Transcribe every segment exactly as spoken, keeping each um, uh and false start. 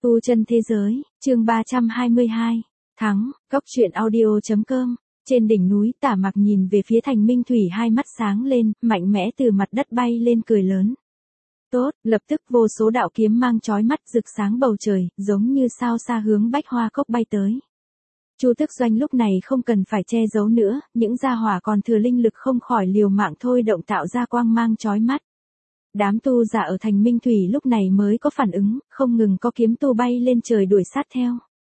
Tu chân thế giới, chương ba trăm hai mươi hai, thắng, góc truyện audio.com, trên đỉnh núi Tả Mặc nhìn về phía Thành Minh Thủy, hai mắt sáng lên, mạnh mẽ từ mặt đất bay lên cười lớn. Tốt, lập tức vô số đạo kiếm mang chói mắt rực sáng bầu trời, giống như sao xa hướng Bách Hoa Cốc bay tới. Chu Tức Doanh lúc này không cần phải che giấu nữa, những gia hỏa còn thừa linh lực không khỏi liều mạng thôi động tạo ra quang mang chói mắt. Đám tu giả ở Thành Minh Thủy lúc này mới có phản ứng, không ngừng có kiếm tu bay lên trời đuổi sát theo.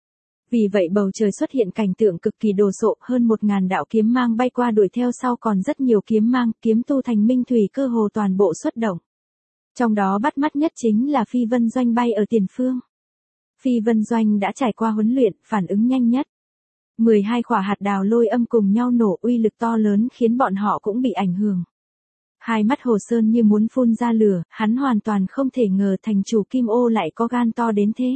Vì vậy bầu trời xuất hiện cảnh tượng cực kỳ đồ sộ, hơn một ngàn đạo kiếm mang bay qua đuổi theo sau, còn rất nhiều kiếm mang, kiếm tu Thành Minh Thủy cơ hồ toàn bộ xuất động. Trong đó bắt mắt nhất chính là Phi Vân Doanh bay ở tiền phương. Phi Vân Doanh đã trải qua huấn luyện, phản ứng nhanh nhất. mười hai quả hạt đào lôi âm cùng nhau nổ, uy lực to lớn khiến bọn họ cũng bị ảnh hưởng. Hai mắt Hồ Sơn như muốn phun ra lửa, hắn hoàn toàn không thể ngờ thành chủ Kim Ô lại có gan to đến thế.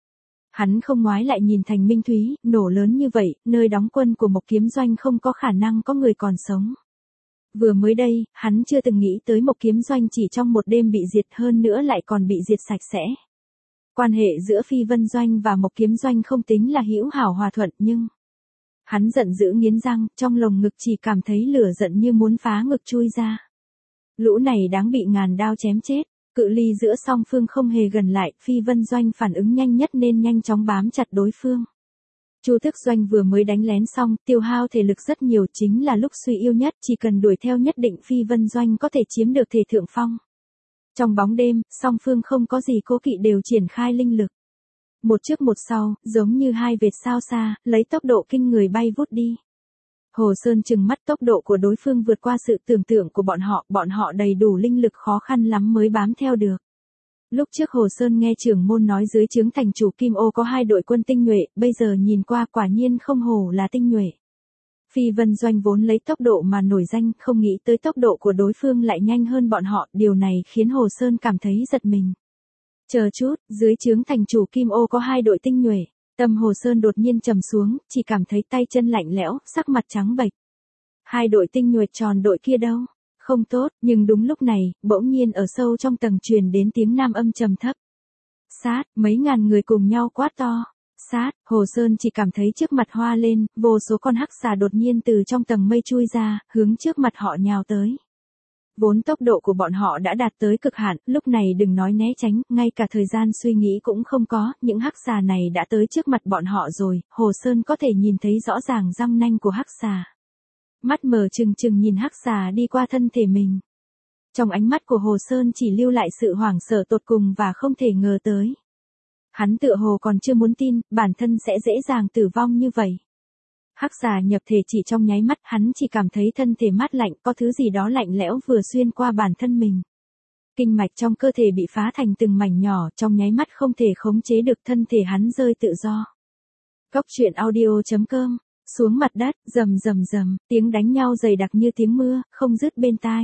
Hắn không ngoái lại nhìn Thành Minh Thúy, nổ lớn như vậy, nơi đóng quân của Mộc Kiếm Doanh không có khả năng có người còn sống. Vừa mới đây, hắn chưa từng nghĩ tới Mộc Kiếm Doanh chỉ trong một đêm bị diệt, hơn nữa lại còn bị diệt sạch sẽ. Quan hệ giữa Phi Vân Doanh và Mộc Kiếm Doanh không tính là hữu hảo hòa thuận, nhưng... Hắn giận dữ nghiến răng, trong lồng ngực chỉ cảm thấy lửa giận như muốn phá ngực chui ra. Lũ này đáng bị ngàn đao chém chết, cự ly giữa song phương không hề gần lại, Phi Vân Doanh phản ứng nhanh nhất nên nhanh chóng bám chặt đối phương. Chu Tức Doanh vừa mới đánh lén xong, tiêu hao thể lực rất nhiều, chính là lúc suy yếu nhất, chỉ cần đuổi theo nhất định Phi Vân Doanh có thể chiếm được thể thượng phong. Trong bóng đêm, song phương không có gì cố kỵ đều triển khai linh lực. Một trước một sau, giống như hai vệt sao xa, lấy tốc độ kinh người bay vút đi. Hồ Sơn trừng mắt, tốc độ của đối phương vượt qua sự tưởng tượng của bọn họ, bọn họ đầy đủ linh lực khó khăn lắm mới bám theo được. Lúc trước Hồ Sơn nghe trưởng môn nói dưới trướng thành chủ Kim Ô có hai đội quân tinh nhuệ, bây giờ nhìn qua quả nhiên không hổ là tinh nhuệ. Phi Vân Doanh vốn lấy tốc độ mà nổi danh, không nghĩ tới tốc độ của đối phương lại nhanh hơn bọn họ, điều này khiến Hồ Sơn cảm thấy giật mình. Chờ chút, dưới trướng thành chủ Kim Ô có hai đội tinh nhuệ. Tâm Hồ Sơn đột nhiên trầm xuống, chỉ cảm thấy tay chân lạnh lẽo, sắc mặt trắng bệch. Hai đội tinh nhuệ tròn đội kia đâu? Không tốt, nhưng đúng lúc này, bỗng nhiên ở sâu trong tầng truyền đến tiếng nam âm trầm thấp. Sát, mấy ngàn người cùng nhau quát to. Sát, Hồ Sơn chỉ cảm thấy trước mặt hoa lên, vô số con hắc xà đột nhiên từ trong tầng mây chui ra, hướng trước mặt họ nhào tới. Vốn tốc độ của bọn họ đã đạt tới cực hạn, lúc này đừng nói né tránh, ngay cả thời gian suy nghĩ cũng không có, những hắc xà này đã tới trước mặt bọn họ rồi, Hồ Sơn có thể nhìn thấy rõ ràng răng nanh của hắc xà. Mắt mở trừng trừng nhìn hắc xà đi qua thân thể mình. Trong ánh mắt của Hồ Sơn chỉ lưu lại sự hoảng sợ tột cùng và không thể ngờ tới. Hắn tựa hồ còn chưa muốn tin, bản thân sẽ dễ dàng tử vong như vậy. Hắc xà nhập thể chỉ trong nháy mắt, hắn chỉ cảm thấy thân thể mát lạnh, có thứ gì đó lạnh lẽo vừa xuyên qua bản thân mình. Kinh mạch trong cơ thể bị phá thành từng mảnh nhỏ, trong nháy mắt không thể khống chế được, thân thể hắn rơi tự do. Góc truyện audio.com, xuống mặt đất, rầm rầm rầm, tiếng đánh nhau dày đặc như tiếng mưa, không dứt bên tai.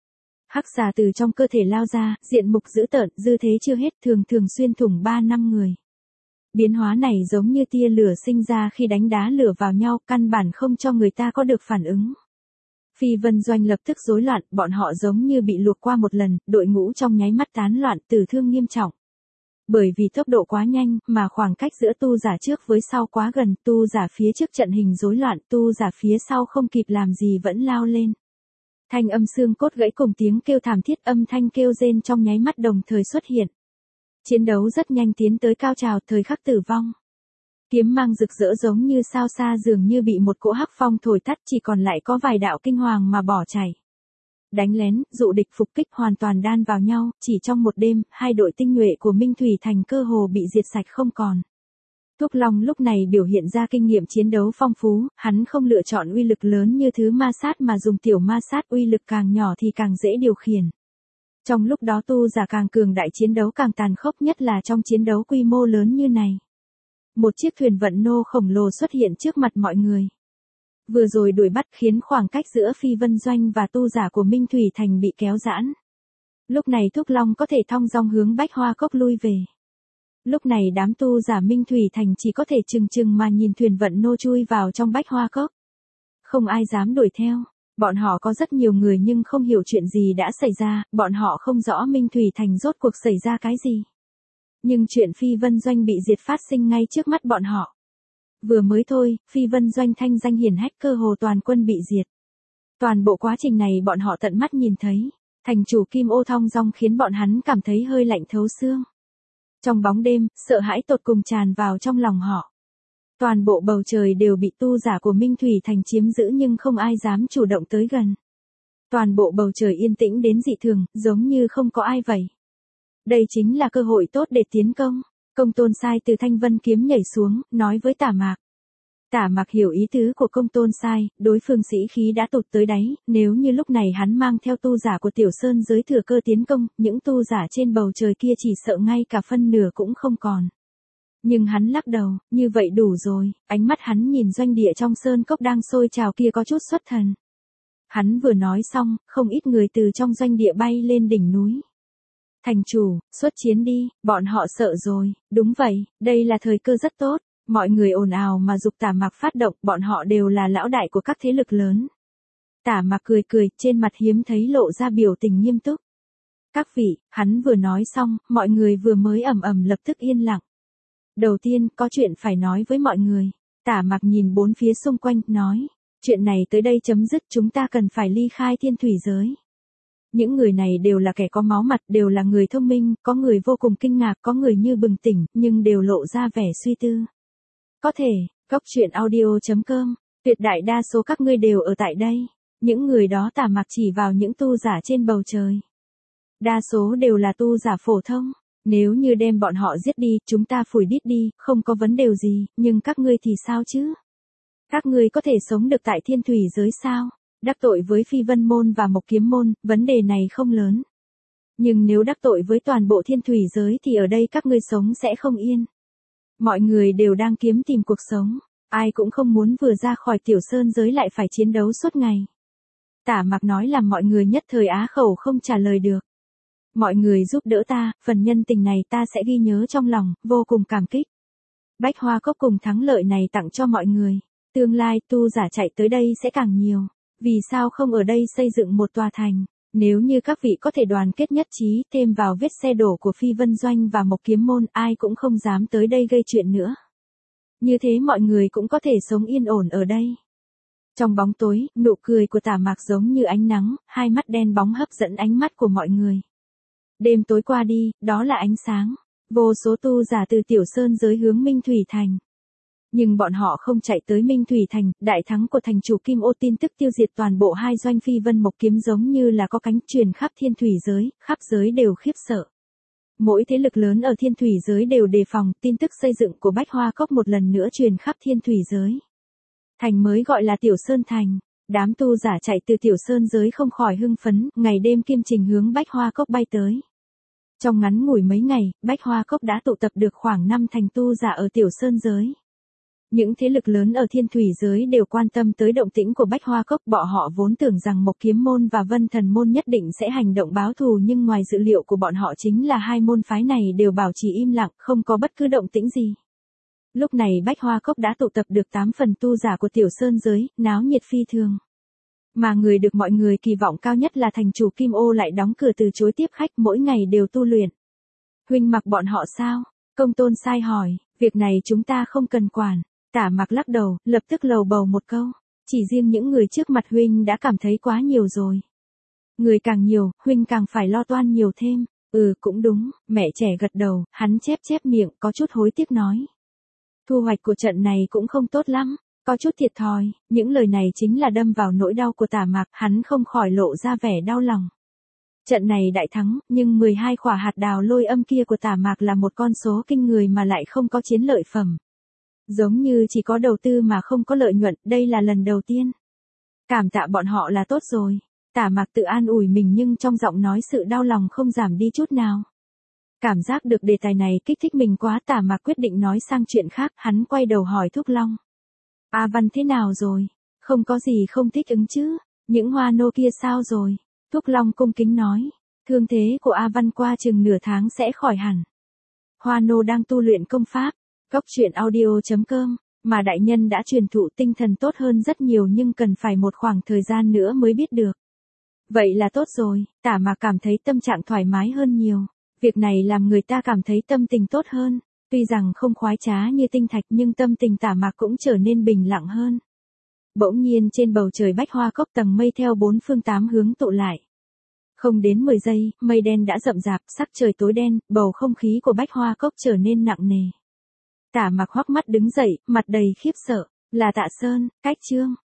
Hắc xà từ trong cơ thể lao ra, diện mục dữ tợn, dư thế chưa hết, thường thường xuyên thủng ba năm người. Biến hóa này giống như tia lửa sinh ra khi đánh đá lửa vào nhau, căn bản không cho người ta có được phản ứng. Phi Vân Doanh lập tức rối loạn, bọn họ giống như bị luộc qua một lần, đội ngũ trong nháy mắt tán loạn, tử thương nghiêm trọng. Bởi vì tốc độ quá nhanh, mà khoảng cách giữa tu giả trước với sau quá gần, tu giả phía trước trận hình rối loạn, tu giả phía sau không kịp làm gì vẫn lao lên. Thanh âm xương cốt gãy cùng tiếng kêu thảm thiết, âm thanh kêu rên trong nháy mắt đồng thời xuất hiện. Chiến đấu rất nhanh tiến tới cao trào, thời khắc tử vong. Kiếm mang rực rỡ giống như sao xa, dường như bị một cỗ hắc phong thổi tắt, chỉ còn lại có vài đạo kinh hoàng mà bỏ chạy. Đánh lén, dụ địch phục kích hoàn toàn đan vào nhau, chỉ trong một đêm, hai đội tinh nhuệ của Minh Thủy Thành cơ hồ bị diệt sạch không còn. Thúc Long lúc này biểu hiện ra kinh nghiệm chiến đấu phong phú, hắn không lựa chọn uy lực lớn như thứ ma sát mà dùng tiểu ma sát, uy lực càng nhỏ thì càng dễ điều khiển. Trong lúc đó tu giả càng cường đại, chiến đấu càng tàn khốc, nhất là trong chiến đấu quy mô lớn như này. Một chiếc thuyền vận nô khổng lồ xuất hiện trước mặt mọi người. Vừa rồi đuổi bắt khiến khoảng cách giữa Phi Vân Doanh và tu giả của Minh Thủy Thành bị kéo giãn. Lúc này Thúc Long có thể thong dong hướng Bách Hoa Cốc lui về. Lúc này đám tu giả Minh Thủy Thành chỉ có thể chừng chừng mà nhìn thuyền vận nô chui vào trong Bách Hoa Cốc. Không ai dám đuổi theo. Bọn họ có rất nhiều người nhưng không hiểu chuyện gì đã xảy ra, bọn họ không rõ Minh Thủy Thành rốt cuộc xảy ra cái gì. Nhưng chuyện Phi Vân Doanh bị diệt phát sinh ngay trước mắt bọn họ. Vừa mới thôi, Phi Vân Doanh thanh danh hiển hách cơ hồ toàn quân bị diệt. Toàn bộ quá trình này bọn họ tận mắt nhìn thấy. Thành chủ Kim Ô thong dong khiến bọn hắn cảm thấy hơi lạnh thấu xương. Trong bóng đêm, sợ hãi tột cùng tràn vào trong lòng họ. Toàn bộ bầu trời đều bị tu giả của Minh Thủy Thành chiếm giữ nhưng không ai dám chủ động tới gần. Toàn bộ bầu trời yên tĩnh đến dị thường, giống như không có ai vậy. Đây chính là cơ hội tốt để tiến công. Công Tôn Sai từ Thanh Vân kiếm nhảy xuống, nói với Tả Mạc. Tả Mạc hiểu ý tứ của Công Tôn Sai, đối phương sĩ khí đã tụt tới đáy, nếu như lúc này hắn mang theo tu giả của Tiểu Sơn giới thừa cơ tiến công, những tu giả trên bầu trời kia chỉ sợ ngay cả phân nửa cũng không còn. Nhưng hắn lắc đầu, như vậy đủ rồi, ánh mắt hắn nhìn doanh địa trong sơn cốc đang sôi trào kia có chút xuất thần. Hắn vừa nói xong, không ít người từ trong doanh địa bay lên đỉnh núi. Thành chủ, xuất chiến đi, bọn họ sợ rồi, đúng vậy, đây là thời cơ rất tốt. Mọi người ồn ào mà giục Tả Mạc phát động, bọn họ đều là lão đại của các thế lực lớn. Tả Mạc cười cười, trên mặt hiếm thấy lộ ra biểu tình nghiêm túc. Các vị, hắn vừa nói xong, mọi người vừa mới ầm ầm lập tức yên lặng. Đầu tiên, có chuyện phải nói với mọi người. Tả Mạc nhìn bốn phía xung quanh, nói. Chuyện này tới đây chấm dứt, chúng ta cần phải ly khai thiên thủy giới. Những người này đều là kẻ có máu mặt, đều là người thông minh, có người vô cùng kinh ngạc, có người như bừng tỉnh, nhưng đều lộ ra vẻ suy tư. Có thể, Cốc truyện audio chấm com, tuyệt đại đa số các ngươi đều ở tại đây. Những người đó Tả Mạc chỉ vào những tu giả trên bầu trời. Đa số đều là tu giả phổ thông. Nếu như đem bọn họ giết đi, chúng ta phủi đít đi, không có vấn đề gì, nhưng các ngươi thì sao chứ? Các ngươi có thể sống được tại thiên thủy giới sao? Đắc tội với Phi Vân Môn và Mộc Kiếm Môn, vấn đề này không lớn. Nhưng nếu đắc tội với toàn bộ thiên thủy giới thì ở đây các ngươi sống sẽ không yên. Mọi người đều đang kiếm tìm cuộc sống, ai cũng không muốn vừa ra khỏi Tiểu Sơn giới lại phải chiến đấu suốt ngày. Tả Mạc nói làm mọi người nhất thời á khẩu không trả lời được. Mọi người giúp đỡ ta, phần nhân tình này ta sẽ ghi nhớ trong lòng, vô cùng cảm kích. Bách Hoa Cốc cùng thắng lợi này tặng cho mọi người. Tương lai tu giả chạy tới đây sẽ càng nhiều. Vì sao không ở đây xây dựng một tòa thành? Nếu như các vị có thể đoàn kết nhất trí, thêm vào vết xe đổ của Phi Vân Doanh và Mộc Kiếm Môn, ai cũng không dám tới đây gây chuyện nữa. Như thế mọi người cũng có thể sống yên ổn ở đây. Trong bóng tối, nụ cười của Tả Mạc giống như ánh nắng, hai mắt đen bóng hấp dẫn ánh mắt của mọi người. Đêm tối qua đi, đó là ánh sáng. Vô số tu giả từ Tiểu Sơn giới hướng Minh Thủy Thành. Nhưng bọn họ không chạy tới Minh Thủy Thành, đại thắng của thành chủ Kim Ô tin tức tiêu diệt toàn bộ hai doanh Phi Vân Mộc Kiếm giống như là có cánh truyền khắp thiên thủy giới, khắp giới đều khiếp sợ. Mỗi thế lực lớn ở thiên thủy giới đều đề phòng, tin tức xây dựng của Bách Hoa Cốc một lần nữa truyền khắp thiên thủy giới. Thành mới gọi là Tiểu Sơn Thành, đám tu giả chạy từ Tiểu Sơn giới không khỏi hưng phấn, ngày đêm kiêm trình hướng Bách Hoa Cốc bay tới. Trong ngắn ngủi mấy ngày, Bách Hoa Cốc đã tụ tập được khoảng năm thành tu giả ở Tiểu Sơn giới. Những thế lực lớn ở thiên thủy giới đều quan tâm tới động tĩnh của Bách Hoa Cốc, bọn họ vốn tưởng rằng Mộc Kiếm Môn và Vân Thần Môn nhất định sẽ hành động báo thù nhưng ngoài dự liệu của bọn họ chính là hai môn phái này đều bảo trì im lặng, không có bất cứ động tĩnh gì. Lúc này Bách Hoa Cốc đã tụ tập được tám phần tu giả của Tiểu Sơn giới, náo nhiệt phi thường. Mà người được mọi người kỳ vọng cao nhất là thành chủ Kim Ô lại đóng cửa từ chối tiếp khách, mỗi ngày đều tu luyện. Huynh mặc bọn họ sao? Công Tôn Sai hỏi, việc này chúng ta không cần quản. Tả Mạc lắc đầu, lập tức lầu bầu một câu. Chỉ riêng những người trước mặt huynh đã cảm thấy quá nhiều rồi. Người càng nhiều, huynh càng phải lo toan nhiều thêm. Ừ cũng đúng, mẹ trẻ gật đầu, hắn chép chép miệng, có chút hối tiếc nói. Thu hoạch của trận này cũng không tốt lắm, có chút thiệt thòi, những lời này chính là đâm vào nỗi đau của Tả Mạc, hắn không khỏi lộ ra vẻ đau lòng. Trận này đại thắng, nhưng mười hai quả hạt đào lôi âm kia của Tả Mạc là một con số kinh người mà lại không có chiến lợi phẩm. Giống như chỉ có đầu tư mà không có lợi nhuận, đây là lần đầu tiên. Cảm tạ bọn họ là tốt rồi. Tả Mạc tự an ủi mình nhưng trong giọng nói sự đau lòng không giảm đi chút nào. Cảm giác được đề tài này kích thích mình quá, Tả Mạc quyết định nói sang chuyện khác, hắn quay đầu hỏi Thúc Long. A Văn thế nào rồi? Không có gì không thích ứng chứ? Những hoa nô kia sao rồi? Thúc Long cung kính nói. Thương thế của A Văn qua chừng nửa tháng sẽ khỏi hẳn. Hoa nô đang tu luyện công pháp. Cốc truyện audio chấm com, mà đại nhân đã truyền thụ tinh thần tốt hơn rất nhiều nhưng cần phải một khoảng thời gian nữa mới biết được. Vậy là tốt rồi, Tả Mạc cảm thấy tâm trạng thoải mái hơn nhiều. Việc này làm người ta cảm thấy tâm tình tốt hơn, tuy rằng không khoái trá như tinh thạch nhưng tâm tình Tả Mạc cũng trở nên bình lặng hơn. Bỗng nhiên trên bầu trời Bách Hoa Cốc tầng mây theo bốn phương tám hướng tụ lại. Không đến mười giây, mây đen đã rậm rạp, sắc trời tối đen, bầu không khí của Bách Hoa Cốc trở nên nặng nề. Tả Mạc hoắc mắt đứng dậy, mặt đầy khiếp sợ, là Tạ Sơn, Cách Trương.